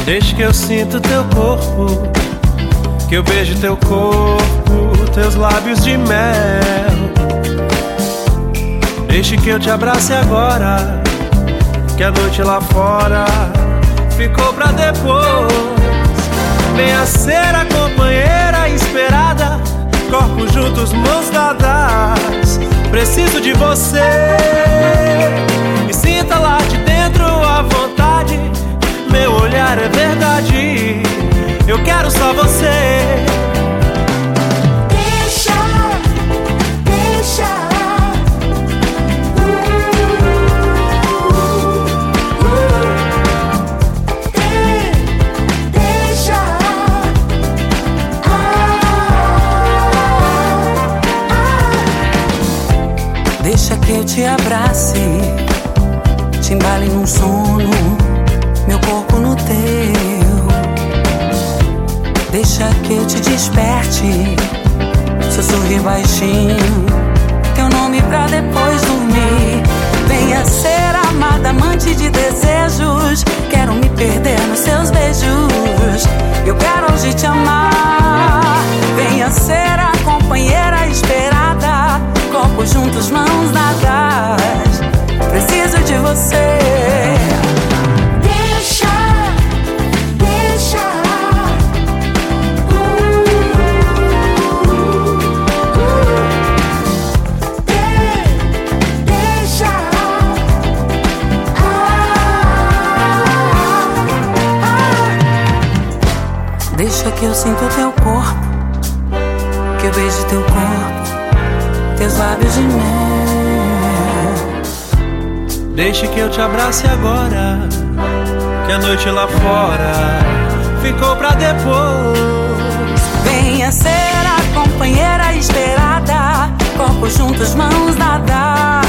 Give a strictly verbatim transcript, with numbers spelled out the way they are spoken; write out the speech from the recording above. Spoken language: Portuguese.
Deixe que eu sinto teu corpo, que eu beijo teu corpo, teus lábios de mel. Deixe que eu te abrace agora, que a noite lá fora ficou pra depois. Venha ser a companheira esperada, corpos juntos, mãos dadas. Preciso de você, e sinta lá de dentro a vontade. Meu olhar é verdade, eu quero só você. Deixa, deixa. Uh, uh, uh. De, deixa. Ah, ah. Deixa que eu te abrace, te embale num sono, meu corpo no teu. Deixa que eu te desperte, sussurre baixinho teu nome pra depois dormir. Venha ser amada, amante de desejos, quero me perder nos seus beijos. Eu quero hoje te amar. Venha ser a companheira esperada, corpos juntos, mãos dadas. Preciso de você. Deixa que eu sinto teu corpo, que eu beijo teu corpo, teus lábios de mel. Deixe que eu te abrace agora, que a noite lá fora ficou pra depois. Venha ser a companheira esperada, corpos juntos, mãos dadas.